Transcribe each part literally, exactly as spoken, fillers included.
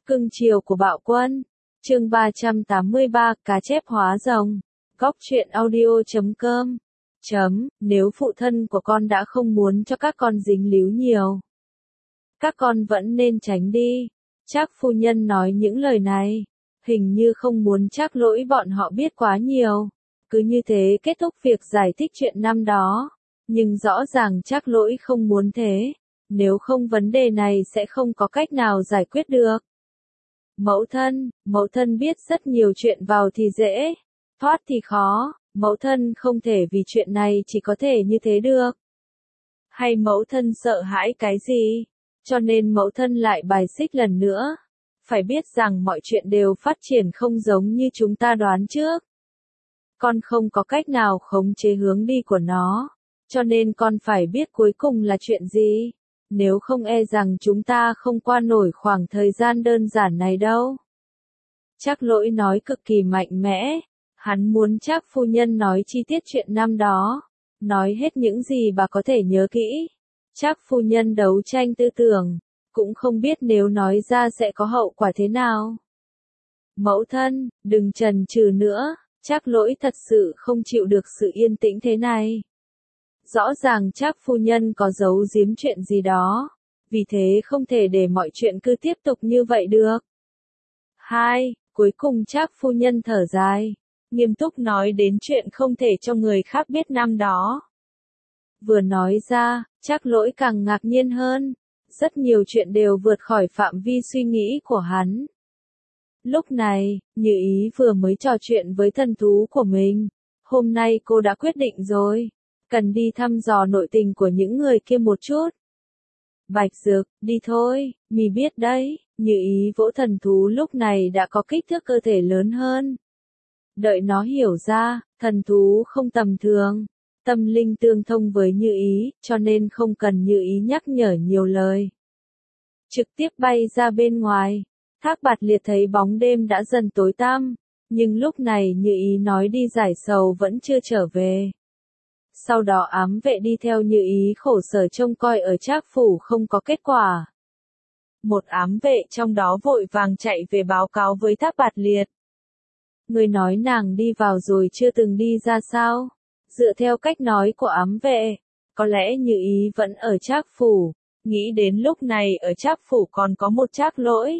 Cưng chiều của bạo quân. Chương ba trăm tám mươi ba, cá chép hóa rồng. Góc truyện audio chấm com. Chấm, nếu phụ thân của con đã không muốn cho các con dính líu nhiều, các con vẫn nên tránh đi. Trác phu nhân nói những lời này, hình như không muốn Trác Lỗi bọn họ biết quá nhiều. Cứ như thế kết thúc việc giải thích chuyện năm đó. Nhưng rõ ràng Trác Lỗi không muốn thế. Nếu không vấn đề này sẽ không có cách nào giải quyết được. Mẫu thân, mẫu thân biết rất nhiều chuyện vào thì dễ, thoát thì khó, mẫu thân không thể vì chuyện này chỉ có thể như thế được. Hay mẫu thân sợ hãi cái gì, cho nên mẫu thân lại bài xích lần nữa. Phải biết rằng mọi chuyện đều phát triển không giống như chúng ta đoán trước. Con không có cách nào khống chế hướng đi của nó, cho nên con phải biết cuối cùng là chuyện gì. Nếu không e rằng chúng ta không qua nổi khoảng thời gian đơn giản này đâu. Trác Lỗi nói cực kỳ mạnh mẽ. Hắn muốn Trác phu nhân nói chi tiết chuyện năm đó. Nói hết những gì bà có thể nhớ kỹ. Trác phu nhân đấu tranh tư tưởng. Cũng không biết nếu nói ra sẽ có hậu quả thế nào. Mẫu thân, đừng chần chừ nữa. Trác Lỗi thật sự không chịu được sự yên tĩnh thế này. Rõ ràng Trác phu nhân có giấu giếm chuyện gì đó, vì thế không thể để mọi chuyện cứ tiếp tục như vậy được. Hai, cuối cùng Trác phu nhân thở dài, nghiêm túc nói đến chuyện không thể cho người khác biết năm đó. Vừa nói ra, Trác Lỗi càng ngạc nhiên hơn, rất nhiều chuyện đều vượt khỏi phạm vi suy nghĩ của hắn. Lúc này, Như Ý vừa mới trò chuyện với thần thú của mình, hôm nay cô đã quyết định rồi. Cần đi thăm dò nội tình của những người kia một chút. Bạch Dược, đi thôi, mì biết đấy. Như Ý vỗ thần thú lúc này đã có kích thước cơ thể lớn hơn. Đợi nó hiểu ra, thần thú không tầm thường. Tâm linh tương thông với Như Ý, cho nên không cần Như Ý nhắc nhở nhiều lời. Trực tiếp bay ra bên ngoài. Thác Bạt Liệt thấy bóng đêm đã dần tối tăm, nhưng lúc này Như Ý nói đi giải sầu vẫn chưa trở về. Sau đó ám vệ đi theo Như Ý khổ sở trông coi ở Trác phủ không có kết quả. Một ám vệ trong đó vội vàng chạy về báo cáo với Thác Bạt Liệt. Người nói nàng đi vào rồi chưa từng đi ra sao? Dựa theo cách nói của ám vệ, có lẽ Như Ý vẫn ở Trác phủ, nghĩ đến lúc này ở Trác phủ còn có một Trác Lỗi.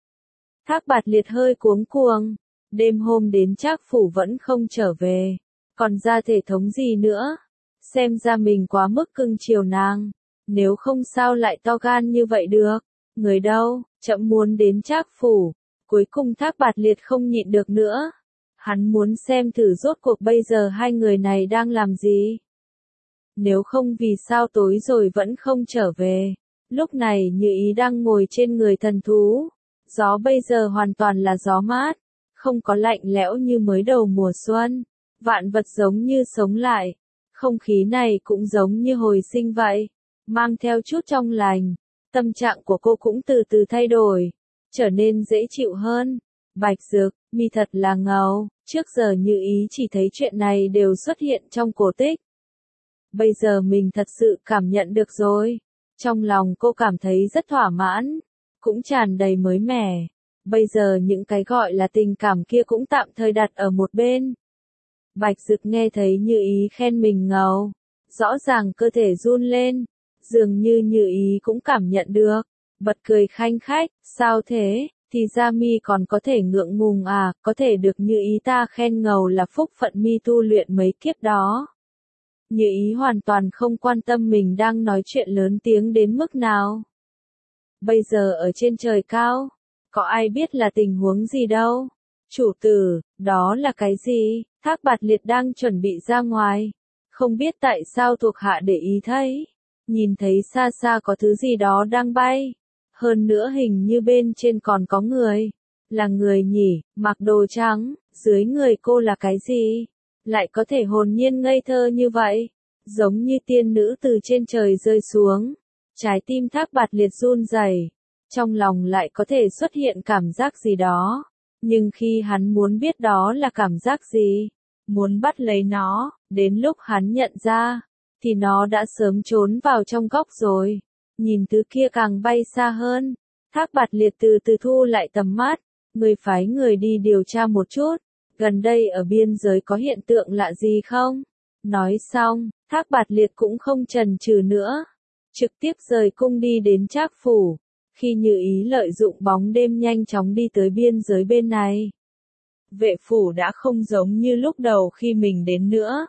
Thác Bạt Liệt hơi cuống cuồng, đêm hôm đến Trác phủ vẫn không trở về, còn ra thể thống gì nữa? Xem ra mình quá mức cưng chiều nàng, nếu không sao lại to gan như vậy được. Người đâu, chậm muốn đến Trác phủ. Cuối cùng Thác Bạt Liệt không nhịn được nữa. Hắn muốn xem thử rốt cuộc bây giờ hai người này đang làm gì. Nếu không vì sao tối rồi vẫn không trở về. Lúc này Như Ý đang ngồi trên người thần thú. Gió bây giờ hoàn toàn là gió mát, không có lạnh lẽo như mới đầu mùa xuân. Vạn vật giống như sống lại. Không khí này cũng giống như hồi sinh vậy, mang theo chút trong lành. Tâm trạng của cô cũng từ từ thay đổi, trở nên dễ chịu hơn. Bạch Dược, mi thật là ngầu, trước giờ Như Ý chỉ thấy chuyện này đều xuất hiện trong cổ tích. Bây giờ mình thật sự cảm nhận được rồi. Trong lòng cô cảm thấy rất thỏa mãn, cũng tràn đầy mới mẻ. Bây giờ những cái gọi là tình cảm kia cũng tạm thời đặt ở một bên. Bạch Dực nghe thấy Như Ý khen mình ngầu, rõ ràng cơ thể run lên, dường như Như Ý cũng cảm nhận được, bật cười khanh khách, sao thế, thì ra mi còn có thể ngượng ngùng à, có thể được Như Ý ta khen ngầu là phúc phận mi tu luyện mấy kiếp đó. Như Ý hoàn toàn không quan tâm mình đang nói chuyện lớn tiếng đến mức nào. Bây giờ ở trên trời cao, có ai biết là tình huống gì đâu. Chủ tử, đó là cái gì? Thác Bạt Liệt đang chuẩn bị ra ngoài. Không biết tại sao thuộc hạ để ý thấy. Nhìn thấy xa xa có thứ gì đó đang bay. Hơn nữa hình như bên trên còn có người. Là người nhỉ, mặc đồ trắng, dưới người cô là cái gì? Lại có thể hồn nhiên ngây thơ như vậy. Giống như tiên nữ từ trên trời rơi xuống. Trái tim Thác Bạt Liệt run rẩy. Trong lòng lại có thể xuất hiện cảm giác gì đó. Nhưng khi hắn muốn biết đó là cảm giác gì, muốn bắt lấy nó, đến lúc hắn nhận ra, thì nó đã sớm trốn vào trong góc rồi. Nhìn thứ kia càng bay xa hơn, Thác Bạt Liệt từ từ thu lại tầm mắt, người phái người đi điều tra một chút, gần đây ở biên giới có hiện tượng lạ gì không? Nói xong, Thác Bạt Liệt cũng không chần chừ nữa, trực tiếp rời cung đi đến Trác phủ, khi Như Ý lợi dụng bóng đêm nhanh chóng đi tới biên giới bên này. Vệ phủ đã không giống như lúc đầu khi mình đến nữa.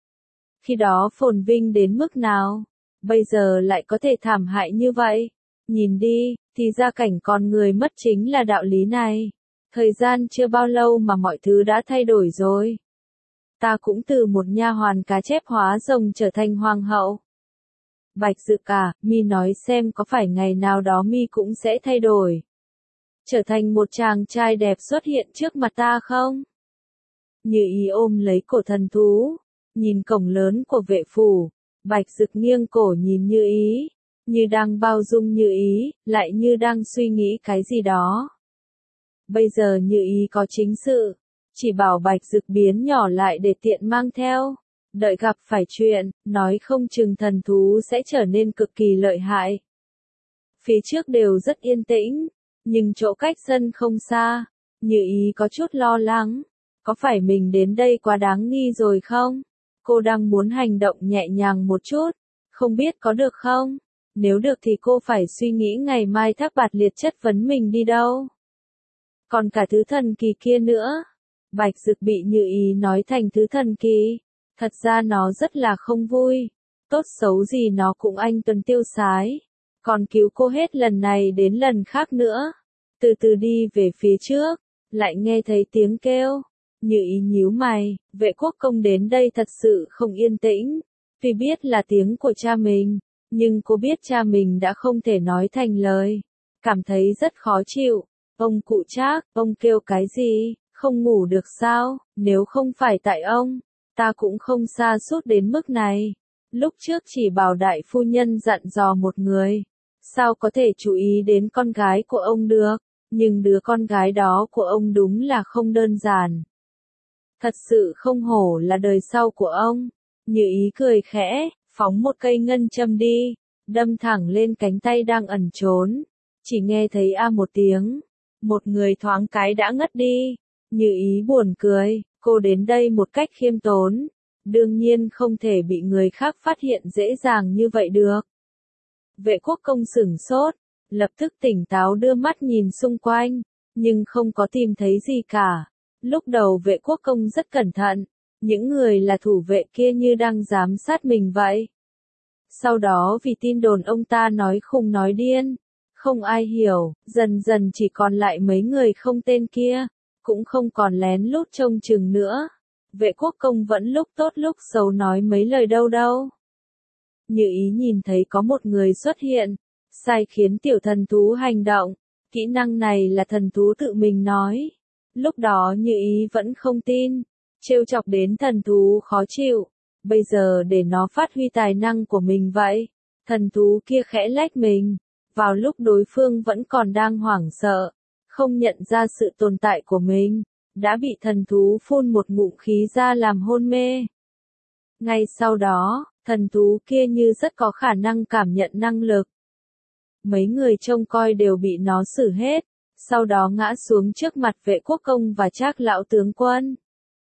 Khi đó phồn vinh đến mức nào, bây giờ lại có thể thảm hại như vậy. Nhìn đi, thì ra cảnh con người mất chính là đạo lý này. Thời gian chưa bao lâu mà mọi thứ đã thay đổi rồi. Ta cũng từ một nha hoàn cá chép hóa rồng trở thành hoàng hậu. Bạch Dực à, mi nói xem có phải ngày nào đó mi cũng sẽ thay đổi, trở thành một chàng trai đẹp xuất hiện trước mặt ta không? Như Ý ôm lấy cổ thần thú, nhìn cổng lớn của vệ phủ, Bạch Dực nghiêng cổ nhìn Như Ý, như đang bao dung Như Ý, lại như đang suy nghĩ cái gì đó. Bây giờ Như Ý có chính sự, chỉ bảo Bạch Dực biến nhỏ lại để tiện mang theo. Đợi gặp phải chuyện, nói không chừng thần thú sẽ trở nên cực kỳ lợi hại. Phía trước đều rất yên tĩnh, nhưng chỗ cách sân không xa, Như Ý có chút lo lắng. Có phải mình đến đây quá đáng nghi rồi không? Cô đang muốn hành động nhẹ nhàng một chút, không biết có được không? Nếu được thì cô phải suy nghĩ ngày mai Thác Bạt Liệt chất vấn mình đi đâu. Còn cả thứ thần kỳ kia nữa. Bạch Dực bị Như Ý nói thành thứ thần kỳ. Thật ra nó rất là không vui. Tốt xấu gì nó cũng anh tuần tiêu sái. Còn cứu cô hết lần này đến lần khác nữa. Từ từ đi về phía trước, lại nghe thấy tiếng kêu. Như Ý nhíu mày, vệ quốc công đến đây thật sự không yên tĩnh. Tuy biết là tiếng của cha mình, nhưng cô biết cha mình đã không thể nói thành lời. Cảm thấy rất khó chịu. Ông cụ Trác, ông kêu cái gì, không ngủ được sao? Nếu không phải tại ông, ta cũng không sa sút đến mức này. Lúc trước chỉ bảo đại phu nhân dặn dò một người, sao có thể chú ý đến con gái của ông được? Nhưng đứa con gái đó của ông đúng là không đơn giản. Thật sự không hổ là đời sau của ông. Như Ý cười khẽ, phóng một cây ngân châm đi, đâm thẳng lên cánh tay đang ẩn trốn. Chỉ nghe thấy a một tiếng, một người thoáng cái đã ngất đi. Như Ý buồn cười, cô đến đây một cách khiêm tốn, đương nhiên không thể bị người khác phát hiện dễ dàng như vậy được. Vệ quốc công sửng sốt, lập tức tỉnh táo đưa mắt nhìn xung quanh, nhưng không có tìm thấy gì cả. Lúc đầu vệ quốc công rất cẩn thận, những người là thủ vệ kia như đang giám sát mình vậy. Sau đó vì tin đồn ông ta nói khùng nói điên, không ai hiểu, dần dần chỉ còn lại mấy người không tên kia, cũng không còn lén lút trông chừng nữa. Vệ quốc công vẫn lúc tốt lúc xấu nói mấy lời đâu đâu. Như Ý nhìn thấy có một người xuất hiện, sai khiến tiểu thần thú hành động, kỹ năng này là thần thú tự mình nói. Lúc đó Như Ý vẫn không tin, trêu chọc đến thần thú khó chịu, bây giờ để nó phát huy tài năng của mình vậy. Thần thú kia khẽ lách mình, vào lúc đối phương vẫn còn đang hoảng sợ, không nhận ra sự tồn tại của mình, đã bị thần thú phun một ngụm khí ra làm hôn mê. Ngay sau đó, thần thú kia như rất có khả năng cảm nhận năng lực. Mấy người trông coi đều bị nó xử hết, sau đó ngã xuống trước mặt vệ quốc công và Trác lão tướng quân.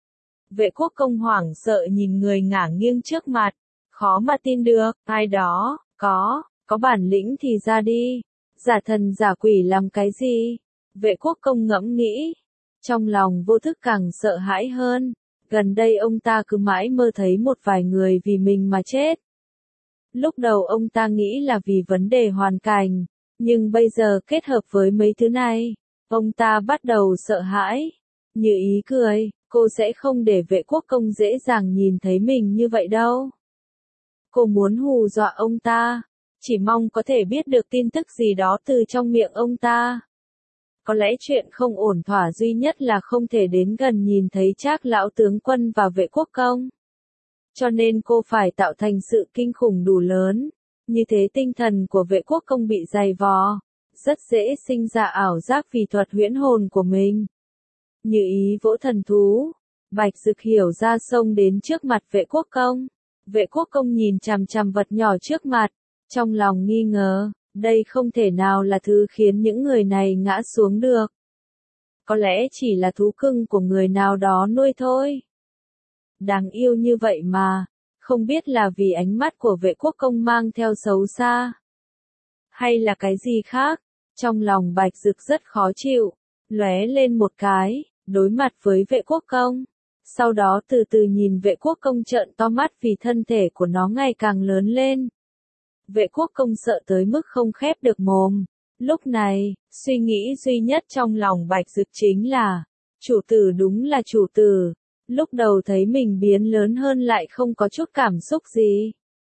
Vệ quốc công hoảng sợ nhìn người ngả nghiêng trước mặt, khó mà tin được, ai đó, có, có bản lĩnh thì ra đi, giả thần giả quỷ làm cái gì? Vệ quốc công ngẫm nghĩ, trong lòng vô thức càng sợ hãi hơn, gần đây ông ta cứ mãi mơ thấy một vài người vì mình mà chết. Lúc đầu ông ta nghĩ là vì vấn đề hoàn cảnh, nhưng bây giờ kết hợp với mấy thứ này, ông ta bắt đầu sợ hãi. Như Ý cười, cô sẽ không để vệ quốc công dễ dàng nhìn thấy mình như vậy đâu. Cô muốn hù dọa ông ta, chỉ mong có thể biết được tin tức gì đó từ trong miệng ông ta. Có lẽ chuyện không ổn thỏa duy nhất là không thể đến gần nhìn thấy Trác lão tướng quân và vệ quốc công. Cho nên cô phải tạo thành sự kinh khủng đủ lớn, như thế tinh thần của vệ quốc công bị dày vò, rất dễ sinh ra ảo giác vì thuật huyễn hồn của mình. Như Ý vỗ thần thú, Bạch Dực hiểu ra xông đến trước mặt vệ quốc công. Vệ quốc công nhìn chằm chằm vật nhỏ trước mặt, trong lòng nghi ngờ, Đây không thể nào là thứ khiến những người này ngã xuống được. Có lẽ chỉ là thú cưng của người nào đó nuôi thôi. Đáng yêu như vậy mà, không biết là vì ánh mắt của vệ quốc công mang theo xấu xa, hay là cái gì khác. Trong lòng Bạch Dực rất khó chịu, lóe lên một cái, đối mặt với vệ quốc công. Sau đó từ từ nhìn vệ quốc công trợn to mắt vì thân thể của nó ngày càng lớn lên. Vệ quốc công sợ tới mức không khép được mồm. Lúc này, suy nghĩ duy nhất trong lòng Bạch Dực chính là, chủ tử đúng là chủ tử. Lúc đầu thấy mình biến lớn hơn lại không có chút cảm xúc gì.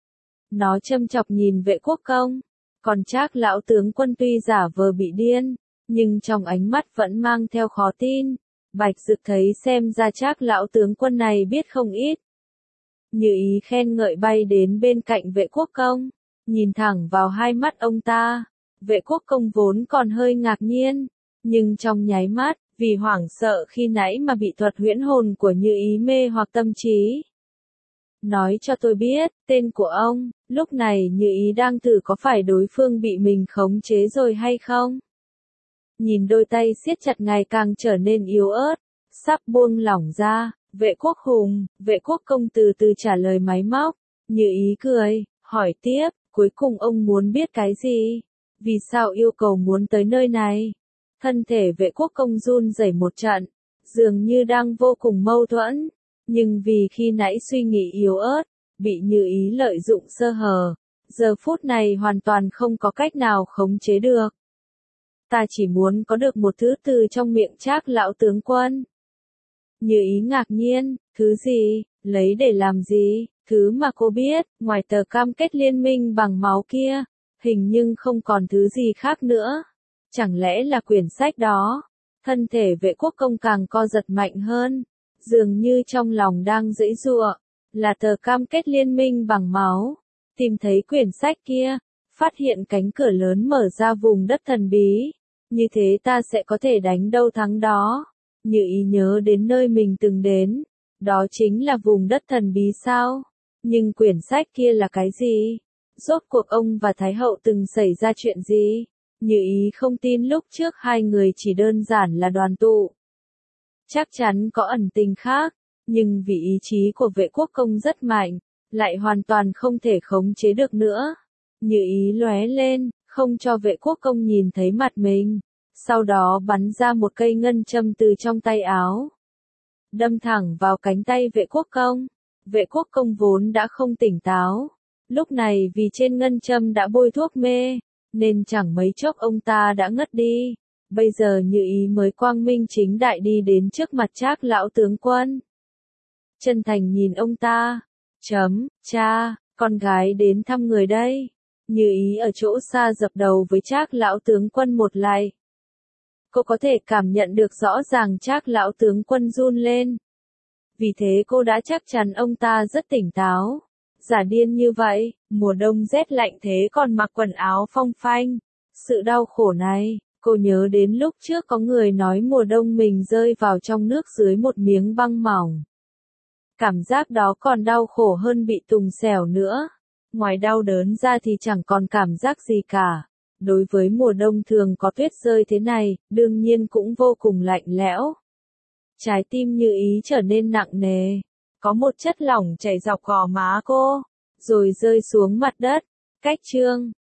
Nó châm chọc nhìn vệ quốc công. Còn Trác lão tướng quân tuy giả vờ bị điên, nhưng trong ánh mắt vẫn mang theo khó tin. Bạch Dực thấy xem ra Trác lão tướng quân này biết không ít. Như ý khen ngợi bay đến bên cạnh vệ quốc công, nhìn thẳng vào hai mắt ông ta. Vệ quốc công vốn còn hơi ngạc nhiên, nhưng trong nháy mắt, vì hoảng sợ khi nãy mà bị thuật huyễn hồn của Như ý mê hoặc tâm trí. Nói cho tôi biết, tên của ông, lúc này Như ý đang thử có phải đối phương bị mình khống chế rồi hay không? Nhìn đôi tay siết chặt ngày càng trở nên yếu ớt, sắp buông lỏng ra, vệ quốc hùng, vệ quốc công từ từ trả lời máy móc. Như ý cười, hỏi tiếp, cuối cùng ông muốn biết cái gì? Vì sao yêu cầu muốn tới nơi này? Thân thể vệ quốc công run rẩy một trận, dường như đang vô cùng mâu thuẫn. Nhưng vì khi nãy suy nghĩ yếu ớt, bị Như ý lợi dụng sơ hở, giờ phút này hoàn toàn không có cách nào khống chế được. Ta chỉ muốn có được một thứ từ trong miệng Trác lão tướng quân. Như ý ngạc nhiên, thứ gì, lấy để làm gì, thứ mà cô biết, ngoài tờ cam kết liên minh bằng máu kia, hình như không còn thứ gì khác nữa. Chẳng lẽ là quyển sách đó? Thân thể vệ quốc công càng co giật mạnh hơn, dường như trong lòng đang giãy giụa, là tờ cam kết liên minh bằng máu. Tìm thấy quyển sách kia, phát hiện cánh cửa lớn mở ra vùng đất thần bí. Như thế ta sẽ có thể đánh đâu thắng đó. Như ý nhớ đến nơi mình từng đến, đó chính là vùng đất thần bí sao? Nhưng quyển sách kia là cái gì? Rốt cuộc ông và Thái hậu từng xảy ra chuyện gì? Như ý không tin lúc trước hai người chỉ đơn giản là đoàn tụ. Chắc chắn có ẩn tình khác, nhưng vì ý chí của vệ quốc công rất mạnh, lại hoàn toàn không thể khống chế được nữa. Như ý lóe lên, không cho vệ quốc công nhìn thấy mặt mình. Sau đó bắn ra một cây ngân châm từ trong tay áo, đâm thẳng vào cánh tay vệ quốc công. Vệ quốc công vốn đã không tỉnh táo, lúc này vì trên ngân châm đã bôi thuốc mê, nên chẳng mấy chốc ông ta đã ngất đi. Bây giờ Như ý mới quang minh chính đại đi đến trước mặt Trác lão tướng quân. Chân thành nhìn ông ta, chấm, cha, con gái đến thăm người đây. Như ý ở chỗ xa dập đầu với Trác lão tướng quân một lạy. Cô có thể cảm nhận được rõ ràng Trác lão tướng quân run lên. Vì thế cô đã chắc chắn ông ta rất tỉnh táo. Giả điên như vậy, mùa đông rét lạnh thế còn mặc quần áo phong phanh. Sự đau khổ này, cô nhớ đến lúc trước có người nói mùa đông mình rơi vào trong nước dưới một miếng băng mỏng. Cảm giác đó còn đau khổ hơn bị tùng xẻo nữa. Ngoài đau đớn ra thì chẳng còn cảm giác gì cả. Đối với mùa đông thường có tuyết rơi thế này, đương nhiên cũng vô cùng lạnh lẽo. Trái tim Như ý trở nên nặng nề. Có một chất lỏng chảy dọc gò má cô, rồi rơi xuống mặt đất. Cách chương